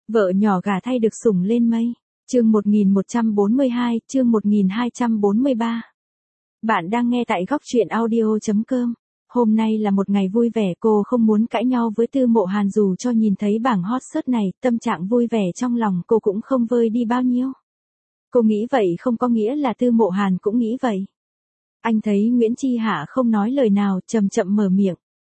Vợ nhỏ gả thay được sủng lên mây. Chương 1142, chương 1243. Bạn đang nghe tại góc truyện audio.com. Hôm nay là một ngày vui vẻ, cô không muốn cãi nhau với Tư Mộ Hàn dù cho nhìn thấy bảng hot search này, tâm trạng vui vẻ trong lòng cô cũng không vơi đi bao nhiêu. Cô nghĩ vậy không có nghĩa là Tư Mộ Hàn cũng nghĩ vậy. Anh thấy Nguyễn Chi Hạ không nói lời nào, chậm chậm mở miệng.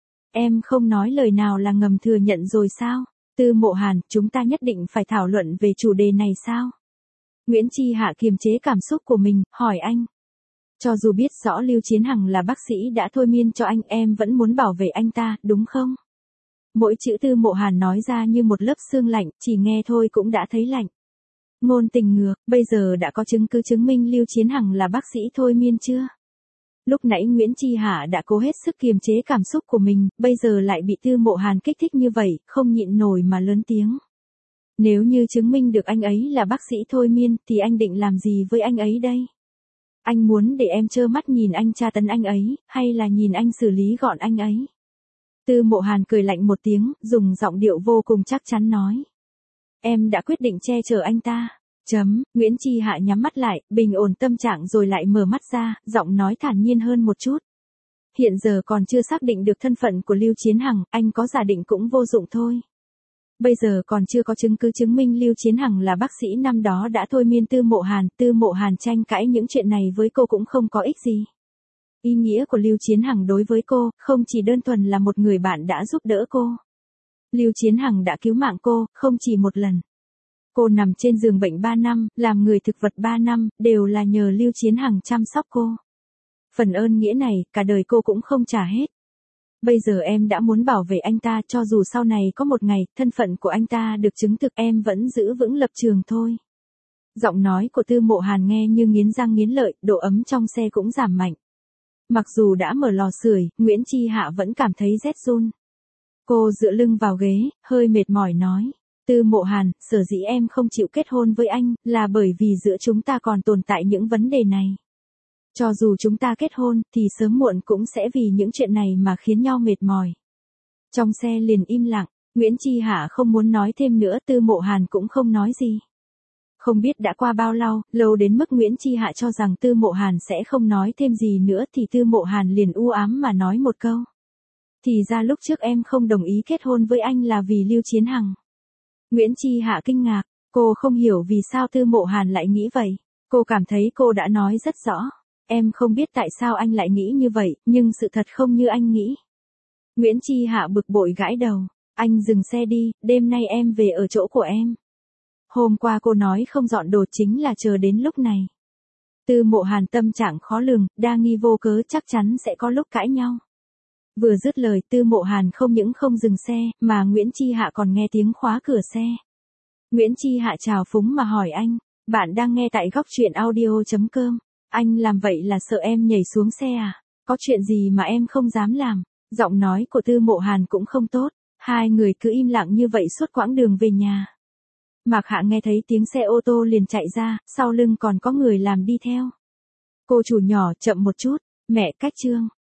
Em không nói lời nào là ngầm thừa nhận rồi sao? Tư Mộ Hàn, chúng ta nhất định phải thảo luận về chủ đề này sao? Nguyễn Chi Hạ kiềm chế cảm xúc của mình, hỏi anh. Cho dù biết rõ Lưu Chiến Hằng là bác sĩ đã thôi miên cho anh, em vẫn muốn bảo vệ anh ta, đúng không? Mỗi chữ Tư Mộ Hàn nói ra như một lớp sương lạnh, chỉ nghe thôi cũng đã thấy lạnh. Ngôn tình ngược, bây giờ đã có chứng cứ chứng minh Lưu Chiến Hằng là bác sĩ thôi miên chưa? Lúc nãy Nguyễn Chi Hạ đã cố hết sức kiềm chế cảm xúc của mình, bây giờ lại bị Tư Mộ Hàn kích thích như vậy, không nhịn nổi mà lớn tiếng. Nếu như chứng minh được anh ấy là bác sĩ thôi miên, thì anh định làm gì với anh ấy đây? Anh muốn để em trơ mắt nhìn anh tra tấn anh ấy, hay là nhìn anh xử lý gọn anh ấy? Tư Mộ Hàn cười lạnh một tiếng, dùng giọng điệu vô cùng chắc chắn nói. Em đã quyết định che chở anh ta. Nguyễn Chi Hạ nhắm mắt lại, bình ổn tâm trạng rồi lại mở mắt ra, giọng nói thản nhiên hơn một chút. Hiện giờ còn chưa xác định được thân phận của Lưu Chiến Hằng, anh có giả định cũng vô dụng thôi. Bây giờ còn chưa có chứng cứ chứng minh Lưu Chiến Hằng là bác sĩ năm đó đã thôi miên Tư Mộ Hàn tranh cãi những chuyện này với cô cũng không có ích gì. Ý nghĩa của Lưu Chiến Hằng đối với cô, không chỉ đơn thuần là một người bạn đã giúp đỡ cô. Lưu Chiến Hằng đã cứu mạng cô, không chỉ một lần. Cô nằm trên giường bệnh 3 năm, làm người thực vật 3 năm, đều là nhờ Lưu Chiến Hằng chăm sóc cô. Phần ơn nghĩa này, cả đời cô cũng không trả hết. Bây giờ em đã muốn bảo vệ anh ta, cho dù sau này có một ngày, thân phận của anh ta được chứng thực, em vẫn giữ vững lập trường thôi. Giọng nói của Tư Mộ Hàn nghe như nghiến răng nghiến lợi, độ ấm trong xe cũng giảm mạnh. Mặc dù đã mở lò sưởi, Nguyễn Chi Hạ vẫn cảm thấy rét run. Cô dựa lưng vào ghế, hơi mệt mỏi nói. Tư Mộ Hàn, sở dĩ em không chịu kết hôn với anh, là bởi vì giữa chúng ta còn tồn tại những vấn đề này. Cho dù chúng ta kết hôn, thì sớm muộn cũng sẽ vì những chuyện này mà khiến nhau mệt mỏi. Trong xe liền im lặng, Nguyễn Chi Hạ không muốn nói thêm nữa, Tư Mộ Hàn cũng không nói gì. Không biết đã qua bao lâu đến mức Nguyễn Chi Hạ cho rằng Tư Mộ Hàn sẽ không nói thêm gì nữa thì Tư Mộ Hàn liền u ám mà nói một câu. Thì ra lúc trước em không đồng ý kết hôn với anh là vì Lưu Chiến Hằng. Nguyễn Chi Hạ kinh ngạc, cô không hiểu vì sao Tư Mộ Hàn lại nghĩ vậy. Cô cảm thấy cô đã nói rất rõ. Em không biết tại sao anh lại nghĩ như vậy, nhưng sự thật không như anh nghĩ. Nguyễn Chi Hạ bực bội gãi đầu. Anh dừng xe đi, đêm nay em về ở chỗ của em. Hôm qua cô nói không dọn đồ chính là chờ đến lúc này. Tư Mộ Hàn tâm trạng khó lường, đa nghi vô cớ chắc chắn sẽ có lúc cãi nhau. Vừa dứt lời, Tư Mộ Hàn không những không dừng xe, mà Nguyễn Chi Hạ còn nghe tiếng khóa cửa xe. Nguyễn Chi Hạ chào phúng mà hỏi anh, bạn đang nghe tại góc truyện audio.com. Anh làm vậy là sợ em nhảy xuống xe à? Có chuyện gì mà em không dám làm? Giọng nói của Tư Mộ Hàn cũng không tốt, hai người cứ im lặng như vậy suốt quãng đường về nhà. Mạc Hạ nghe thấy tiếng xe ô tô liền chạy ra, sau lưng còn có người làm đi theo. Cô chủ nhỏ, chậm một chút, mẹ cách Trương.